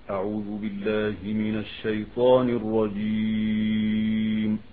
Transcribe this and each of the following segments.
أعوذ بالله من الشيطان الرجيم.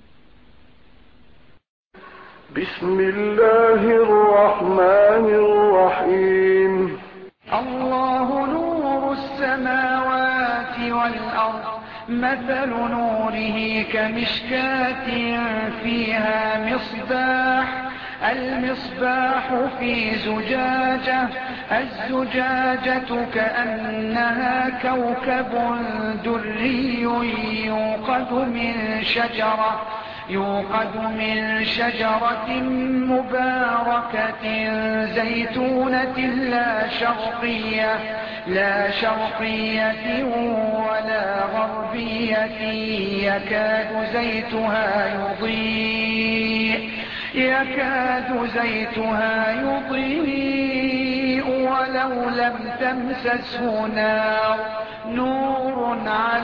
بسم الله الرحمن الرحيم. الله نور السماوات والأرض، مثل نوره كمشكاة فيها مصباح، المصباح في زجاجة، الزجاجة كأنها كوكب دري يوقد من شجرة مباركة زيتونة لا شرقية ولا غربية، يكاد زيتها يضيء ولو لم تمسسه نار، نور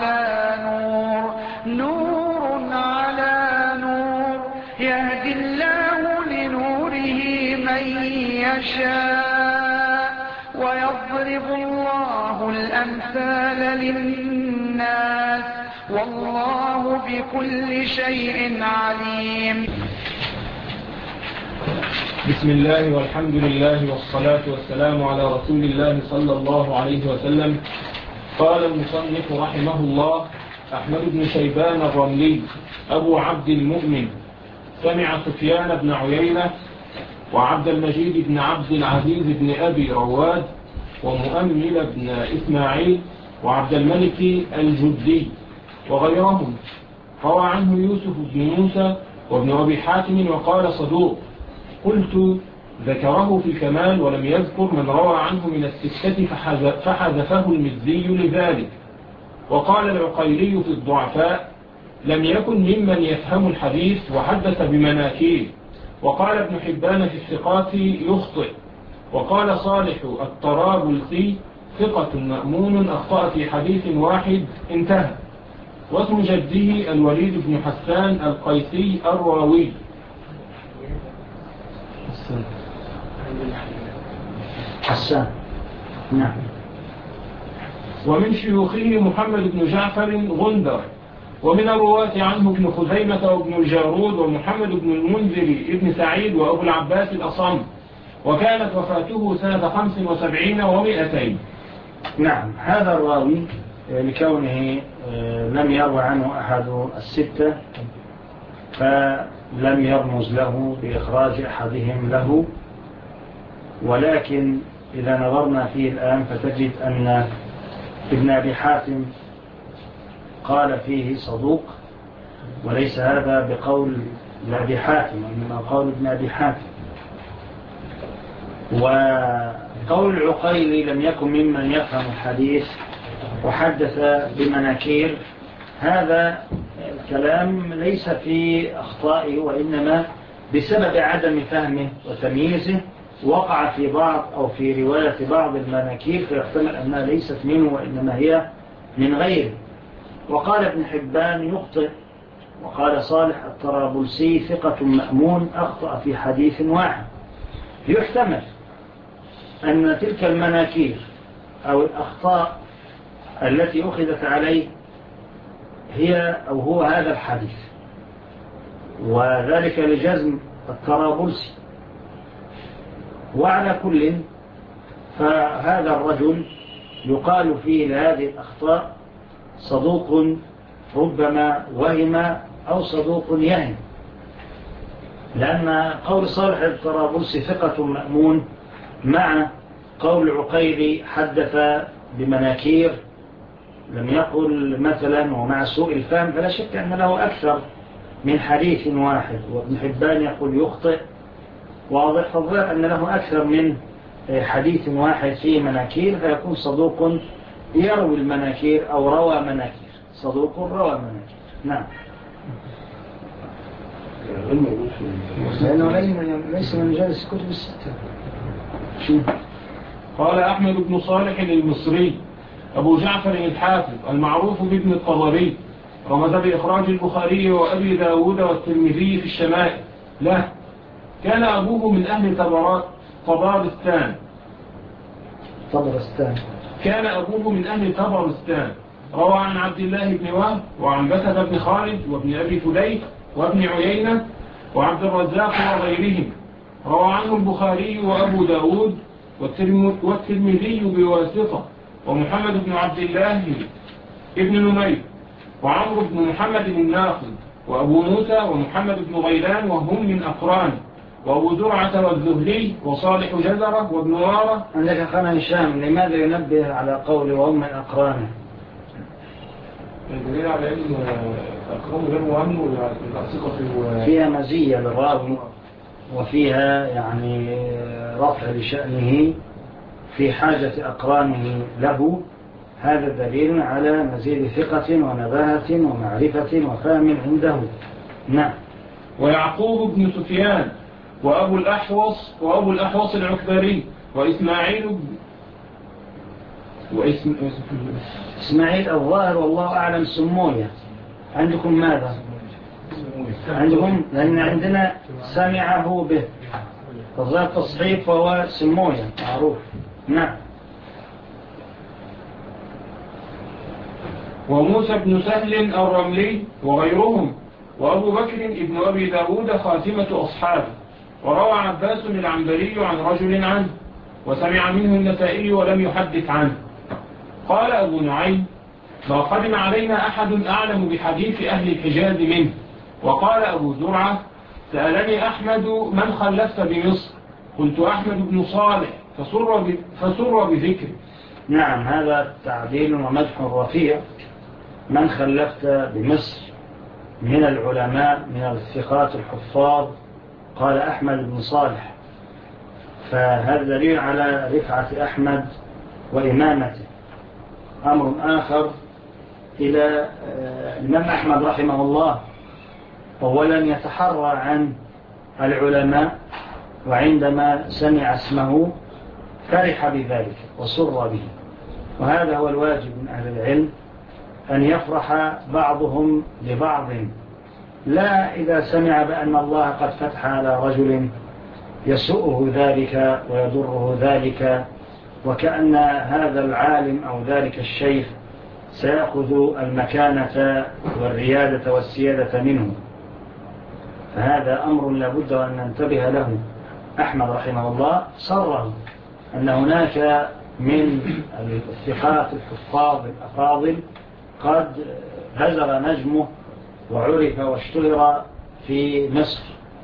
على نور، يهدي الله لنوره من يشاء، ويضرب الله الأمثال للناس، والله بكل شيء عليم. بسم الله والحمد لله والصلاة والسلام على رسول الله صلى الله عليه وسلم. قال المصنف رحمه الله: أحمد بن شيبان الرملي أبو عبد المؤمن سمع سفيان بن عيينة وعبد المجيد بن عبد العزيز بن أبي رواد ومؤمل بن إسماعيل وعبد الملك الجدي وغيرهم، روى عنه يوسف بن موسى وابن أبي حاتم وقال صدوق. قلت: ذكره في الكمال ولم يذكر من روى عنه من الستة فحذفه المزي لذلك. وقال العقيلي في الضعفاء: لم يكن ممن يفهم الحديث وحدث بمناكير. وقال ابن حبان في الثقات: يخطئ. وقال صالح الطرابلسي: ثقة مأمون أخطأ في حديث واحد، انتهى. واسم جده الوليد بن حسان القيسي الراوي. حسان، نعم. ومن شيوخه محمد بن جعفر غندر، ومن الرواة عنه ابن خزيمة وابن الجارود ومحمد بن المنذر ابن سعيد وأبو العباس الأصم، وكانت وفاته سنة 75 و200. نعم، هذا الراوي لكونه لم يروى عنه أحد الستة فلم يرمز له بإخراج أحدهم له، ولكن إذا نظرنا فيه الآن فتجد أن ابن أبي حاتم قال فيه صدوق، وليس هذا بقول أبي حاتم إنما قول ابن أبي حاتم. وقول العقيلي لم يكن ممن يفهم الحديث وحدث بمناكير، هذا الكلام ليس في أخطائه، وإنما بسبب عدم فهمه وتمييزه وقع في بعض أو في رواية بعض المناكير، فيحتمل أنها ليست منه وإنما هي من غيره. وقال ابن حبان: يخطئ. وقال صالح الطرابلسي: ثقة مأمون أخطأ في حديث واحد. يحتمل أن تلك المناكير أو الأخطاء التي أخذت عليه هي أو هو هذا الحديث، وذلك لجزم الطرابلسي. وعلى كل فهذا الرجل يقال فيه لهذه الأخطاء صدوق ربما وهم أو صدوق يهم، لأن قول صالح الطرابلسي ثقة مأمون مع قول عقيلي حدث بمناكير لم يقل مثلا، ومع سوء الفهم فلا شك أن له أكثر من حديث واحد. وابن حبان يقول يخطئ، واضح، فالظاهر أن له أكثر من حديث واحد فيه مناكير، فيكون صدوق يروي المناكير أو روى مناكير، صدوق روى مناكير. نعم، لأنه ليس من جالس كتب الستة. قال أحمد بن صالح المصري أبو جعفر الحافظ المعروف بابن الطبري، رمز بإخراج البخاري وأبي داود والترمذي في الشمائل له. كان أبوه من أهل طبرستان. كان أبوه من أهل طبرستان. روى عن عبد الله بن وهب وعن بكة بن خالد وابن أبي فليح وابن عيينة وعبد الرزاق وغيرهم. روى عنه البخاري وأبو داود والترمذي بواسطة، ومحمد بن عبد الله ابن نمير وعمرو بن محمد الناقد وأبو موسى ومحمد بن غيلان وهم من أقران، وأبو زرعة والزهري وصالح جزرة وابن وارة. عندك أخانا هشام، لماذا ينبه على قول وهم من أقرانه؟ الدليل على أن أقران غير مهم فيها مزية للراوي وفيها يعني رفع لشأنه في حاجة أقرانه له. هذا دليل على مزيد ثقة ونباهة ومعرفة وفهم عنده. نعم. ويعقوب بن سفيان وأبو الأحوص العكبري وإسماعيل إسماعيل الظاهر والله أعلم سموية. عندكم ماذا؟ عندكم لأن عندنا سمعه به فظاهر تصحيف وهو سموية معروف. نعم. وموسى بن سهل الرملي وغيرهم، وأبو بكر ابن أبي داود خاتمة أصحابه. وروى عباس العنبري عن رجل عنه وسمع منه النسائي ولم يحدث عنه. قال أبو نعيم: ما قدم علينا أحد أعلم بحديث أهل الحجاز منه. وقال أبو زرعة: سألني أحمد من خلفت بمصر؟ قلت أحمد بن صالح فسر بذكره. نعم، هذا تعديل ومدح رفيع. من خلفت بمصر من العلماء من الثقات الحفاظ؟ قال أحمد بن صالح. فهذا دليل على رفعة أحمد وإمامته. أمر آخر إلى الإمام أحمد رحمه الله، أولا يتحرى عن العلماء، وعندما سمع اسمه فرح بذلك وسر به. وهذا هو الواجب من أهل العلم، أن يفرح بعضهم لبعض، لا إذا سمع بأن الله قد فتح على رجل يسوءه ذلك ويضره ذلك، وكأن هذا العالم أو ذلك الشيخ سيأخذ المكانة والريادة والسيادة منه. فهذا أمر لابد أن ننتبه له. أحمد رحمه الله صره أن هناك من الثقات الحفاظ الأفاضل قد هزر نجمه وعرف واشتهر في مصر،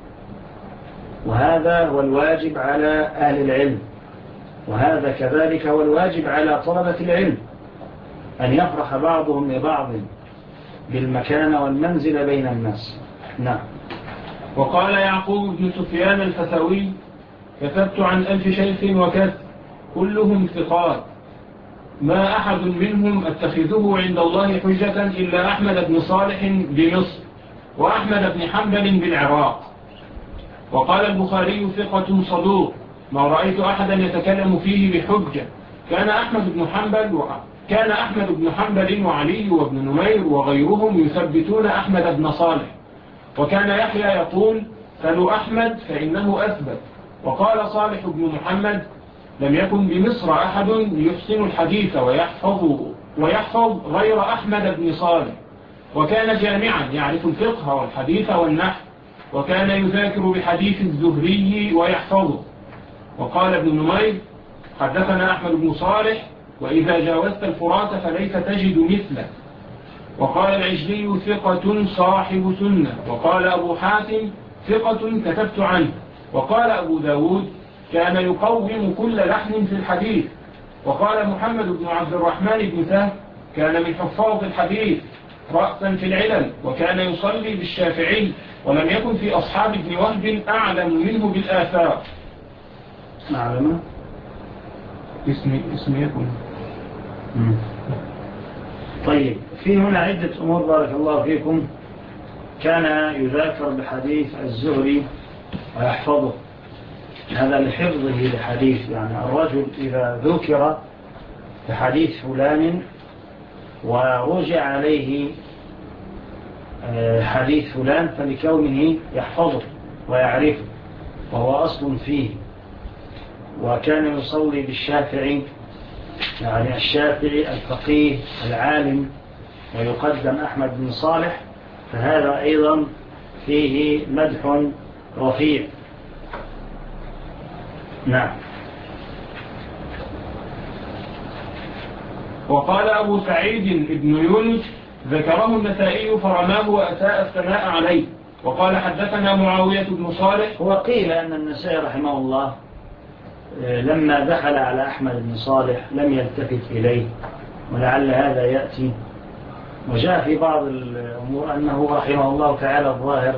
وهذا هو الواجب على أهل العلم، وهذا كذلك هو الواجب على طلبة العلم، أن يفرح بعضهم لبعض بالمكانة والمنزل بين الناس. نعم. وقال يعقوب بن سفيان الفتوي: كتبت عن 1000 شيخ وكتب كلهم ثقات، ما أحد منهم أتخذه عند الله حجة إلا أحمد بن صالح بمصر وأحمد بن حنبل بالعراق. وقال البخاري: ثقة صدوق، ما رأيت أحدا يتكلم فيه بحجة. كان أحمد بن حنبل وعلي وابن نمير وغيرهم يثبتون أحمد بن صالح. وكان يحيى يقول: سلوا أحمد فإنه أثبت. وقال صالح بن محمد: لم يكن بمصر أحد يحسن الحديث ويحفظ غير أحمد بن صالح، وكان جامعا يعرف الفقه والحديث والنحو، وكان يذاكر بحديث الزهري ويحفظه. وقال ابن نمير: حدثنا أحمد بن صالح، وإذا جاوزت الفرات فليس تجد مثله. وقال العجلي: ثقة صاحب سنة. وقال أبو حاتم: ثقة كتبت عنه. وقال أبو داود: كان يقوم كل لحن في الحديث. وقال محمد بن عبد الرحمن بن سهل: كان من حفاظ الحديث رأسا في العلل، وكان يصلي بالشافعي، ولم يكن في أصحاب ابن وهب أعلم منه بالآثار. معلمة اسم يكون. طيب، في هنا عدة أمور بارك الله فيكم. كان يذاكر بحديث الزهري ويحفظه، هذا لحفظه لحديث، يعني الرجل إذا ذكر بحديث فلان ورجع عليه حديث فلان فلكونه يحفظه ويعرفه وهو أصل فيه. وكان يصلي بالشافعي يعني الشافعي الفقيه العالم ويقدم أحمد بن صالح، فهذا أيضا فيه مدح رفيع. نعم. وقال أبو سعيد ابن يونس ذكره النسائي فرماه وأساء الثناء عليه. وقال حدثنا معاوية بن صالح. وقيل أن النسائي رحمه الله لما دخل على أحمد بن صالح لم يلتفت إليه، ولعل هذا يأتي. وجاء في بعض الأمور أنه رحمه الله تعالى الظاهر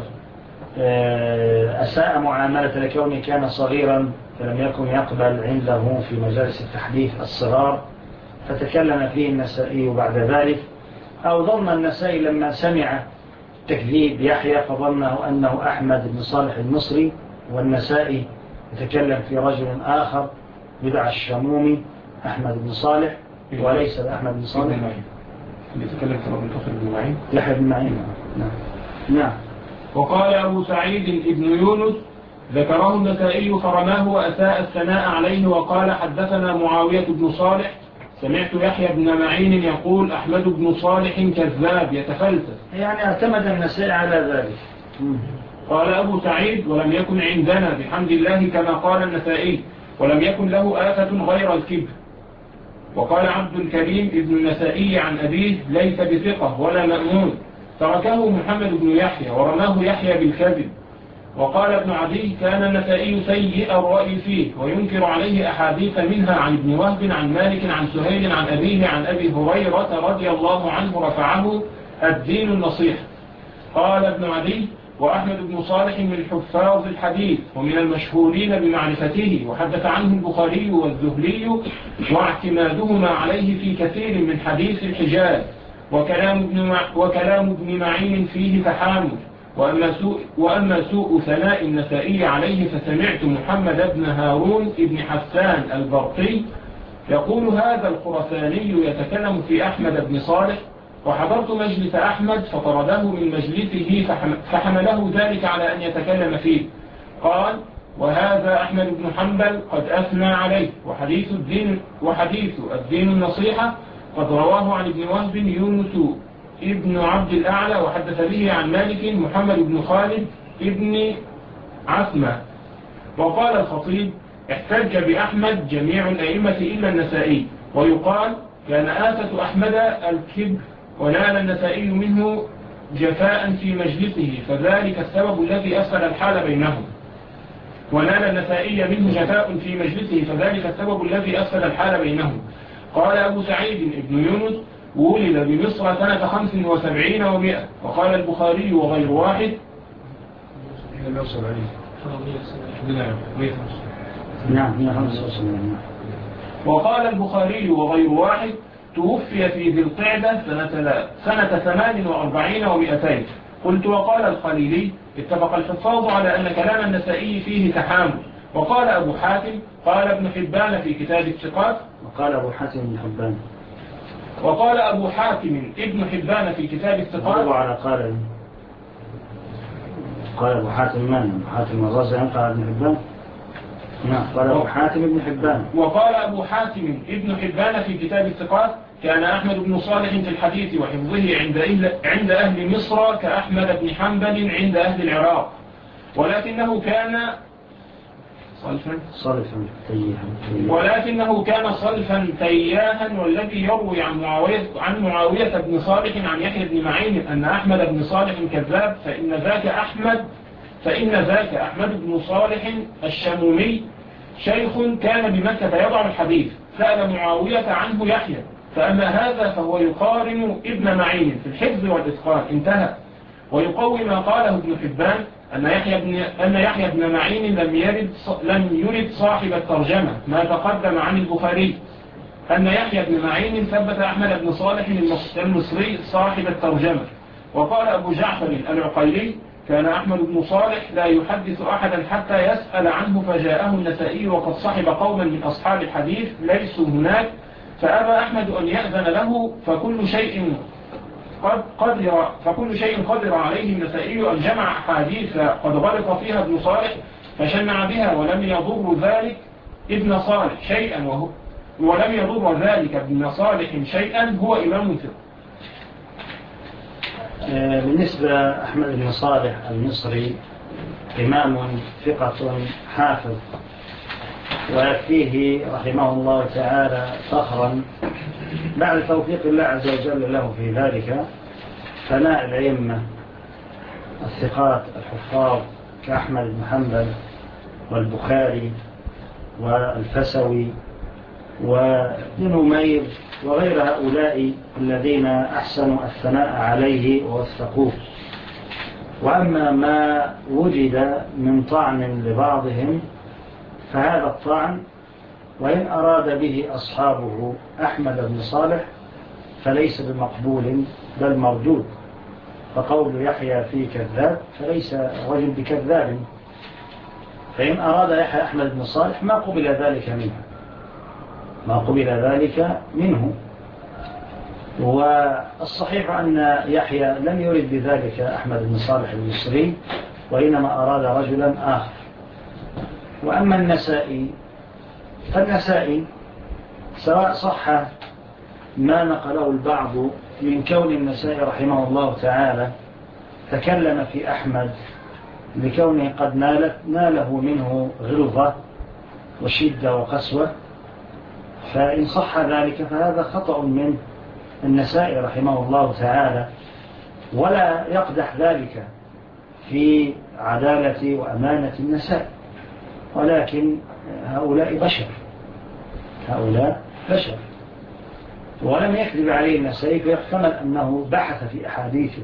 أساء معاملة لكونه كان صغيرا فلم يكن يقبل عنده في مجالس التحديث الصغار، فتكلم فيه النسائي بعد ذلك، أو ظن النسائي لما سمع تكذيب يحيى فظنه أنه أحمد بن صالح المصري، والنسائي يتكلم في رجل آخر يدعى الشمومي أحمد بن صالح وليس أحمد بن صالح. يتكلم في رجل آخر بن معين يحيى بن معين. نعم. وقال أبو سعيد ابن يونس ذكره النسائي فرماه وأساء الثناء عليه. وقال حدثنا معاوية بن صالح سمعت يحيى بن معين يقول أحمد بن صالح كذاب يتفلسف، يعني اعتمد النسائي على ذلك. قال أبو سعيد ولم يكن عندنا بحمد الله كما قال النسائي، ولم يكن له آفة غير الكبر. وقال عبد الكريم ابن النسائي عن أبيه ليس بثقة ولا مأمون، تركه محمد بن يحيى ورماه يحيى بالكذب. وقال ابن عدي كان النسائي سيء الرأي فيه وينكر عليه أحاديث منها عن ابن وهب عن مالك عن سهيل عن أبيه عن أبي هريرة رضي الله عنه رفعه الدين النصيحة. قال ابن عدي وأحمد بن صالح من حفاظ الحديث ومن المشهورين بمعرفته، وحدث عنه البخاري والزهلي واعتمادهما عليه في كثير من حديث الحجاز، وكلام ابن معين فيه تحامل. وأما سوء ثناء النسائي عليه فسمعت محمد بن هارون ابن حسان البرقي يقول هذا الخرساني يتكلم في أحمد بن صالح، وحضرت مجلس أحمد فطرده من مجلسه فحمله ذلك على أن يتكلم فيه. قال وهذا أحمد بن حنبل قد أثنى عليه، وحديث الدين النصيحة قد رواه عن ابن وهب يونس ابن عبد الأعلى، وحدث به عن مالك محمد بن خالد ابن عثمة. وقال الخطيب احتج بأحمد جميع الأئمة إلا النسائي، ويقال كان آفة أحمد الكبر، ونال النسائي منه جفاء في مجلسه فذلك السبب الذي أسفل الحال بينهم. قال أبو سعيد ابن يونس ولد بمصر سنة 75 و100. وقال البخاري وغير واحد وقال البخاري وغير واحد توفي في ذي القعدة سنة 48 و200. قلت وقال الخليلي اتفق الحفاظ على أن كلام النسائي فيه تحامل. وقال أبو حاتم قال ابن حبان في كتاب الثقات. وقال أبو حاتم ابن حبان وقال أبو حاتم ابن حبان في كتاب الثقات. قال أبو حاتم من؟ أبو حاتم الرازي قال ابن حبان. نعم. قال أبو حاتم ابن حبان. وقال أبو حاتم ابن حبان في كتاب الثقات كان أحمد بن صالح في الحديث وحفظه عند أهل مصر كأحمد بن حنبل عند أهل العراق، ولكنه كان صلفا تياها. والذي يروي عن معاوية بن صالح عن يحيى بن معين أن أحمد بن صالح كذاب فإن ذاك أحمد بن صالح الشمومي شيخ كان بمكة يضع الحديث، سأل معاوية عنه يحيى، فأما هذا فهو يقارن ابن معين في الحفظ والإتقان. انتهى. ويقوي ما قاله ابن حبان أن يحيى بن معين لم يرد صاحب الترجمة ما تقدم عن البخاري، أن يحيى بن معين ثبت أحمد بن صالح المصري صاحب الترجمة. وقال أبو جعفر العقيلي كان أحمد بن صالح لا يحدث أحدا حتى يسأل عنه، فجاءه النسائي وقد صحب قوما من أصحاب الحديث ليسوا هناك، فأبى أحمد أن يأذن له، فكل شيء قدر عليه النسائي أن جمع حديث قد غلط فيها ابن صالح فشنع بها، ولم يضر ذلك ابن صالح شيئا، ولم يضر ذلك ابن صالح شيئا هو إمام ثقة. بالنسبة أحمد بن صالح المصري إمام ثقة حافظ، ويكفيه رحمه الله تعالى فخرا بعد توفيق الله عز وجل له في ذلك ثناء الأئمة الثقات الحفاظ كأحمد بن حنبل والبخاري والفسوي وابن نمير وغير هؤلاء الذين أحسنوا الثناء عليه ووثقوه. وأما ما وجد من طعن لبعضهم فهذا الطعن وإن أراد به أصحابه أحمد بن صالح فليس بمقبول بل مردود. فقول يحيى فيه كذاب فليس رجل بكذاب، فإن أراد يحيى أحمد بن صالح ما قبل ذلك منه. والصحيح أن يحيى لم يرد بذلك أحمد بن صالح المصري، وإنما أراد رجلا آخر. وأما النسائي فالنسائي سواء صح ما نقله البعض من كون النسائي رحمه الله تعالى تكلم في أحمد لكونه قد ناله منه غلظة وشدة وقسوة، فإن صح ذلك فهذا خطأ من النسائي رحمه الله تعالى، ولا يقدح ذلك في عدالة وأمانة النسائي، ولكن هؤلاء بشر ولم يكذب عليه النسائي، فيحتمل أنه بحث في أحاديثه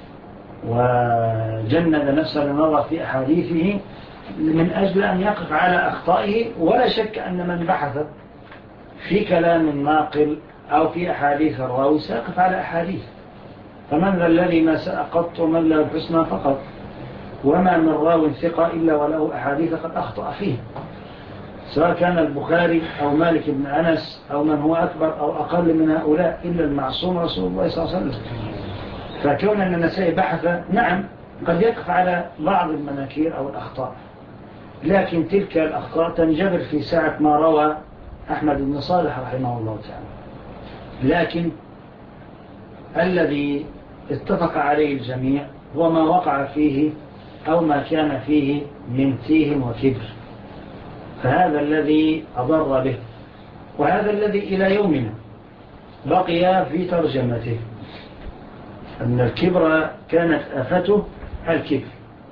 وجند نفسه للنظر في أحاديثه من أجل أن يقف على أخطائه. ولا شك أن من بحث في كلام الناقل أو في أحاديث الراوي سيقف على أحاديث. فمن ذا الذي ما سأقط ومن له الحسنى فقط، وما من راو ثقة إلا وله أحاديث قد أخطأ فيه، سواء كان البخاري أو مالك بن أنس أو من هو أكبر أو أقل من هؤلاء إلا المعصوم رسول الله صلى الله عليه وسلم. فكون أن النسائي بحث نعم قد يقف على بعض المناكير أو الأخطاء، لكن تلك الأخطاء تنجبر في ساعة ما روى أحمد بن صالح رحمه الله تعالى. لكن الذي اتفق عليه الجميع هو ما وقع فيه أو ما كان فيه من تيه وكبر، فهذا الذي أضر به، وهذا الذي إلى يومنا بقي في ترجمته، أن الكبر كانت آفته الكبر.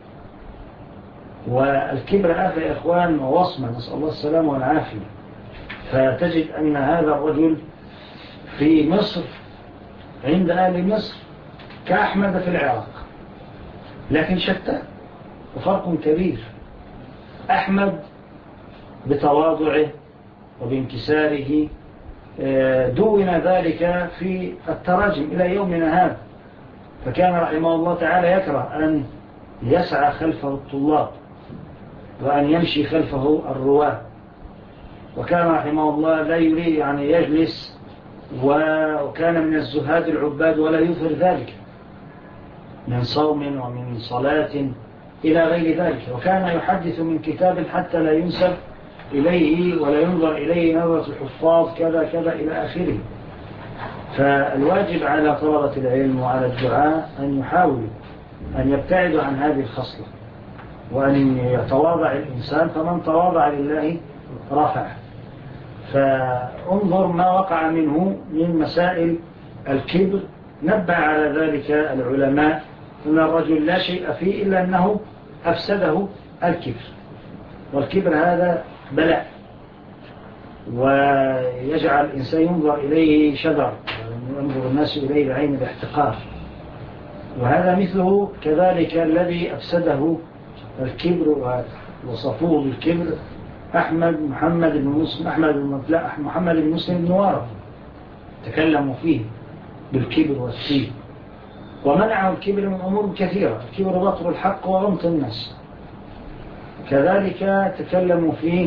والكبر آفة يا إخوان ووصمة، نسأل الله السلامة والعافية. فتجد أن هذا الرجل في مصر عند أهل مصر كأحمد في العراق، لكن شتى وفرق كبير. أحمد بتواضعه وبانكساره دون ذلك في التراجم إلى يومنا هذا، فكان رحمه الله تعالى يكره أن يسعى خلفه الطلاب وأن يمشي خلفه الرواة، وكان رحمه الله لا يريد يعني يجلس، وكان من الزهاد العباد ولا يظهر ذلك من صوم ومن صلاة إلى غير ذلك، وكان يحدث من كتاب حتى لا ينسب إليه ولا ينظر إليه نظرة الحفاظ كذا كذا إلى آخره. فالواجب على طلبة العلم وعلى الدعاء أن يحاولوا أن يبتعدوا عن هذه الخصلة، وأن يتواضع الإنسان، فمن تواضع لله رفعه. فانظر ما وقع منه من مسائل الكبر، نبه على ذلك العلماء أن الرجل لا شيء فيه إلا أنه أفسده الكبر، والكبر هذا بلاء، ويجعل الإنسان ينظر إليه شذر، ينظر الناس إليه بعين الاحتقار. وهذا مثله كذلك الذي أفسده الكبر وصفوه بالكبر محمد بن مسلم بن وارث، تكلموا فيه بالكبر والسيب، ومنعوا الكبر من أمور كثيرة، الكبر بطر الحق وغمط الناس. كذلك تكلموا فيه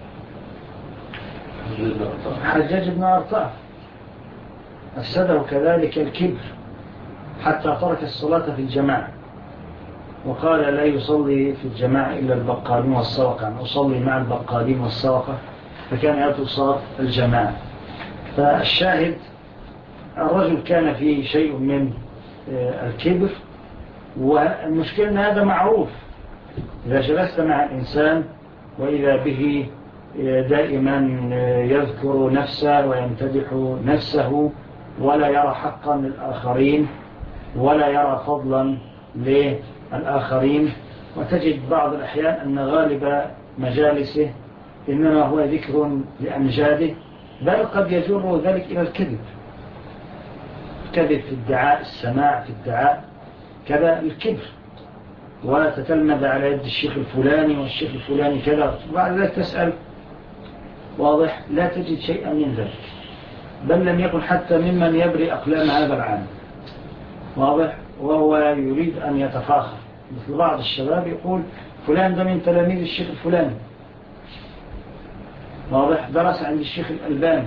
حجاج بن أرطاة، أفسده كذلك الكبر حتى ترك الصلاة في الجماعة، وقال لا يصلي في الجماعة إلا البقالين والسوقة، يعني أصلي مع البقالين والسوقة فكان يتصل الجماعة. فالشاهد الرجل كان فيه شيء من الكبر، والمشكلة أن هذا معروف. إذا جلست مع الإنسان وإذا به دائما يذكر نفسه ويمتدح نفسه ولا يرى حقا للآخرين ولا يرى فضلا للآخرين، وتجد بعض الأحيان أن غالب مجالسه إنما هو ذكر لأمجاده، بل قد يجر ذلك إلى الكذب، كذب في ادعاء السماع، في ادعاء كذا الكبر، ولا تتلمذ على يد الشيخ الفلاني والشيخ الفلاني كذا، وبعد ذلك تسأل واضح لا تجد شيئا من ذلك، بل لم يكن حتى ممن يبري أقلام هذا العام واضح، وهو يريد أن يتفاخر. مثل بعض الشباب يقول فلان ده من تلاميذ الشيخ الفلاني واضح، درس عند الشيخ الألباني.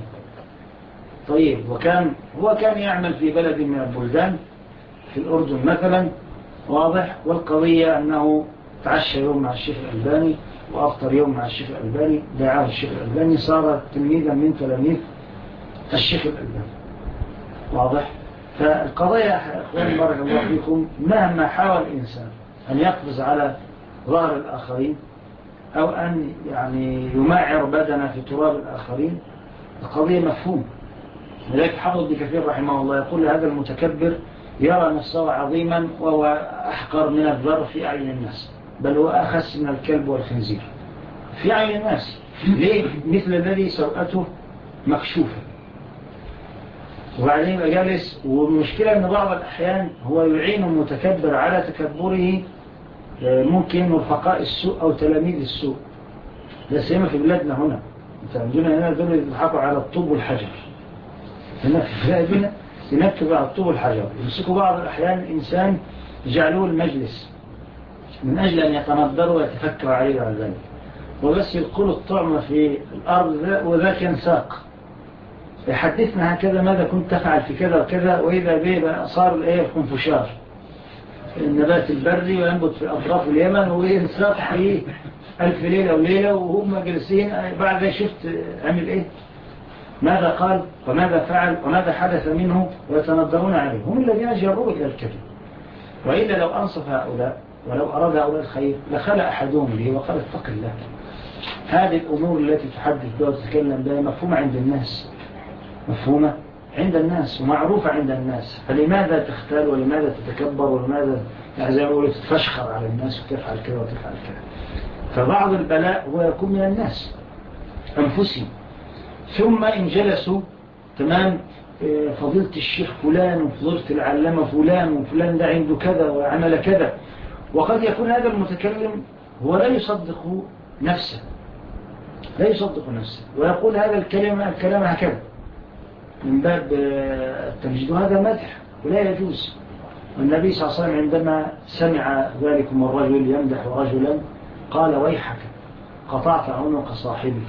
طيب هو كان يعمل في بلد من البلدان في الأردن مثلا واضح، والقضية أنه تعشى يوم مع الشيخ الألباني وأفطر يوم مع الشيخ الألباني، دعاه الشيخ الألباني، صار تلميذا من تلاميذ الشيخ الألباني واضح. فالقضية أخوان بارك الله فيكم، مهما حاول الإنسان أن يقفز على ظهر الآخرين أو أن يعني يمعر بدنا في تراب الآخرين، القضية مفهوم. لذلك حافظ ابن كثير رحمه الله يقول هذا المتكبر يرى نفسه عظيما وهو أحقر من الذر في أعين الناس، بل هو أخس من الكلب والخنزير في أعين الناس. ليه؟ مثل الذي سوءته مكشوفة. وبعدين جالس، والمشكلة أن بعض الأحيان هو يعين المتكبر على تكبره ممكن رفقاء السوء أو تلاميذ السوء. لا سيما في بلادنا هنا، عندنا هنا دول يضحكوا على الطوب والحجر، هنا في بلادنا ينكبوا على الطوب والحجر، يمسكوا بعض الأحيان إنسان يجعلوه المجلس من أجل أن يتنظروا ويتفكروا عليه على ذلك، وبس يلقوا الطعم في الأرض وذاك ينساق يحدثنا هكذا ماذا كنت تفعل في كذا وكذا، وإذا به صار الخنفشار النبات البري وينبت في أطراف اليمن وينساق في 1000 ليلة وليلة، وهم جلسين بعد شفت عمل إيه، ماذا قال وماذا فعل وماذا حدث منه، ويتنظرون عليه. هم الذين جروا إلى الكذب. وإلا لو أنصف هؤلاء ولو أراد هؤلاء الخير لخلى أحدهم به وقال اتق الله. هذه الأمور التي تحدث بها وتتكلم بها مفهومة عند الناس، مفهومة عند الناس ومعروفة عند الناس، فلماذا تختال ولماذا تتكبر ولماذا زي ما قلت تفشخر على الناس وتفعل كذا وتفعل كذا. فبعض البلاء هو يكون من الناس أنفسهم، ثم إن جلسوا تمام فضيلة الشيخ فلان وفضيلة العلامة فلان وفلان ده عنده كذا وعمل كذا، وقد يكون هذا المتكلم هو لا يصدق نفسه، لا يصدق نفسه ويقول هذا الكلام هكذا من باب التمجيد، وهذا مدح ولا يجوز. والنبي صلى الله عليه وسلم عندما سمع ذلكم الرجل يمدح رجلا قال ويحك قطعت عنق صاحبك،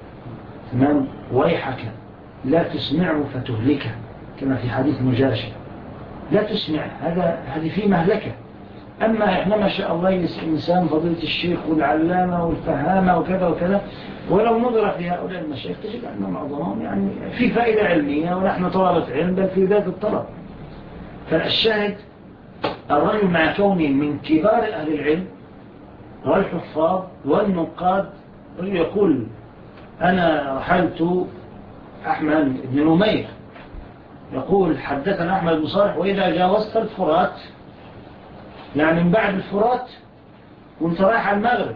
تمام، ويحك لا تسمعه فتهلكه، كما في حديث مجاشع، لا تسمع، هذه فيه مهلكة. أما إحنا ما شاء الله الإنسان فضيلة الشيخ والعلامة والفهامة وكذا وكذا، ولو نظر في هؤلاء المشايخ تجد أن معظمهم يعني في فائدة علمية ونحن طلبة علم بل في ذات الطلب. فالشاهد الرجل مع كونه من كبار أهل العلم والحفاظ والنقاد يقول أنا رحلت أحمد بن نمير يقول حدثنا أحمد بن صالح وإذا جاوزت الفرات، يعني من بعد الفرات وانت رايح على المغرب،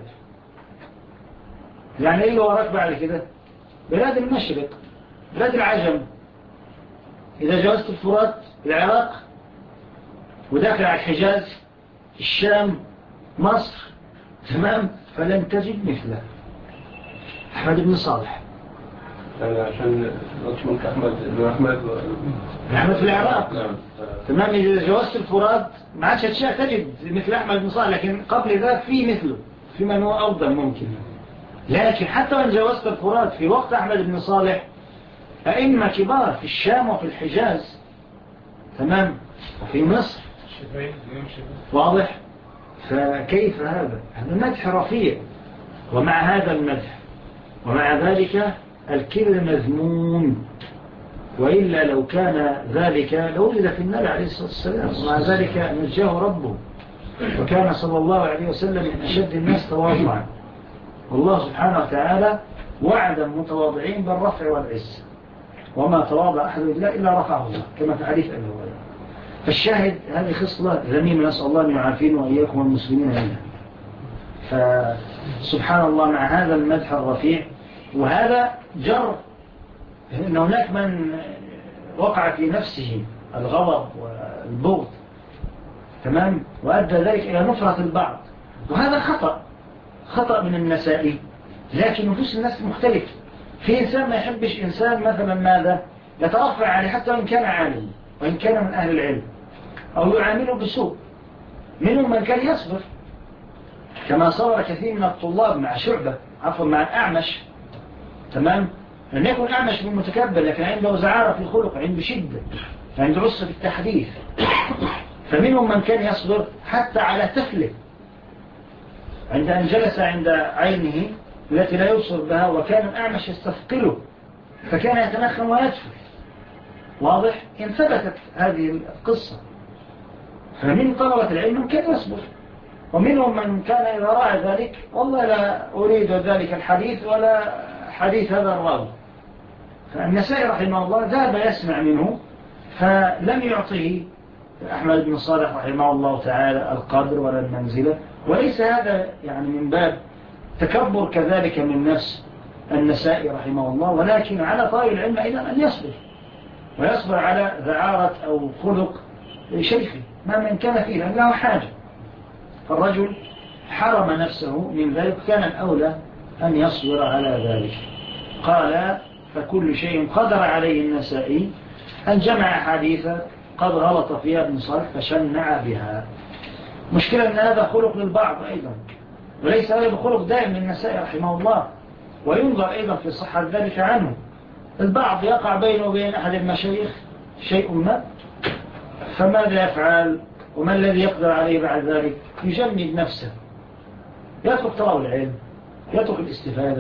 يعني ايه اللي وراك بعد كده؟ بلاد المشرق، بلاد العجم. إذا جاوزت الفرات العراق وداخل على الحجاز الشام مصر، تمام، فلن تجد مثله أحمد بن صالح. يعني عشان أطمنك أحمد في العراق، تمام. إذا جاوزت الفرات ما عادش أشياء تجد مثل أحمد بن صالح، لكن قبل ذلك في مثله، في من هو أفضل ممكن. لكن حتى وإن جاوزت الفرات في وقت أحمد بن صالح أئمة كبار في الشام وفي الحجاز، تمام، وفي مصر، واضح. فكيف هذا مدح رفيع، ومع هذا المدح ومع ذلك الكبر مذموم، وإلا لو كان ذلك لوجد في النبي عليه الصلاة والسلام، ومع ذلك نجاه ربه، وكان صلى الله عليه وسلم من أشد الناس تواضعا. والله سبحانه وتعالى وعد المتواضعين بالرفع والعز، وما تواضع أحد إلا رفعه الله، كما في حديث أبي هريرة. فالشاهد هذه خصلة ذميمة، نسأل الله أن يعافينا وإياكم والمسلمين منها. فسبحان الله مع هذا المدح الرفيع، وهذا جر إن هناك من وقع في نفسه الغضب والبغض، تمام، وأدى ذلك إلى نفرة البعض، وهذا خطأ من النسائي. لكن نفوس الناس مختلفة. في إنسان ما يحبش إنسان مثلا ماذا يترفع عليه حتى وإن كان عالم وإن كان من أهل العلم، أو يعامله بسوء. منهم من كان يصبر، كما صبر كثير من الطلاب مع شعبة، مع الأعمش، تمام، لم يكن أعمش من متكبر، لكن عنده زعارة في الخلق، عنده شدة، عنده عصة في التحديث. فمنهم من كان يصبر حتى على تفله، عند أن جلس عند عينه التي لا يبصر بها، وكان الأعمش يستثقله فكان يتنخم ويدفل. واضح؟ إن ثبتت هذه القصة. فمن طلبة العلم من كان يصبر، ومنهم من كان إذا رأى ذلك والله لا أريد ذلك الحديث ولا حديث هذا الراوي. فالنسائي رحمه الله ذهب يسمع منه، فلم يعطه أحمد بن صالح رحمه الله تعالى القدر ولا المنزلة. وليس هذا يعني من باب تكبر كذلك من نفس النسائي رحمه الله، ولكن على طالب العلم أيضا أن يصبر، ويصبر على ذعارة أو خلق شيخه ما من كان فيه، لأنه حاجة. فالرجل حرم نفسه من ذلك، كان الأولى أن يصبر على ذلك. قال فكل شيء قدر عليه النسائي أن جمع حديثا قد غلط فيها ابن صالح فشنع بها. مشكلة أن هذا خلق للبعض أيضا، وليس هذا بخلق دائم للنسائي رحمه الله، وينظر أيضا في صحة ذلك عنه. البعض يقع بينه وبين أحد المشايخ شيء ما، فماذا يفعل؟ وما الذي يقدر عليه بعد ذلك؟ يجمد نفسه، يترك طلب العلم، يترك الاستفادة،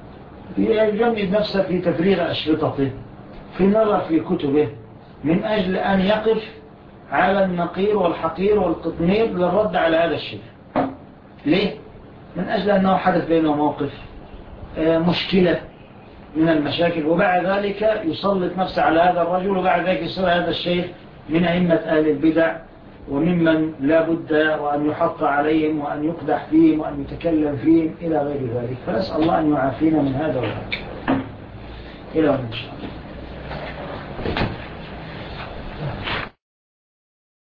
يجمد نفسه في تفريغ أشرطته، في النظر في كتبه، من أجل أن يقف على النقير والحقير والقطمير للرد على هذا الشيء. ليه؟ من أجل أنه حدث بينه موقف مشكلة من المشاكل، وبعد ذلك يسلط نفسه على هذا الرجل، وبعد ذلك يصير هذا الشيخ من أئمة أهل البدع، وممن لا بد وأن يحط عليهم وأن يقدح فيهم وأن يتكلم فيهم إلى غير ذلك. فنسأل الله أن يعافينا من هذا وهذا. إلى إن شاء الله.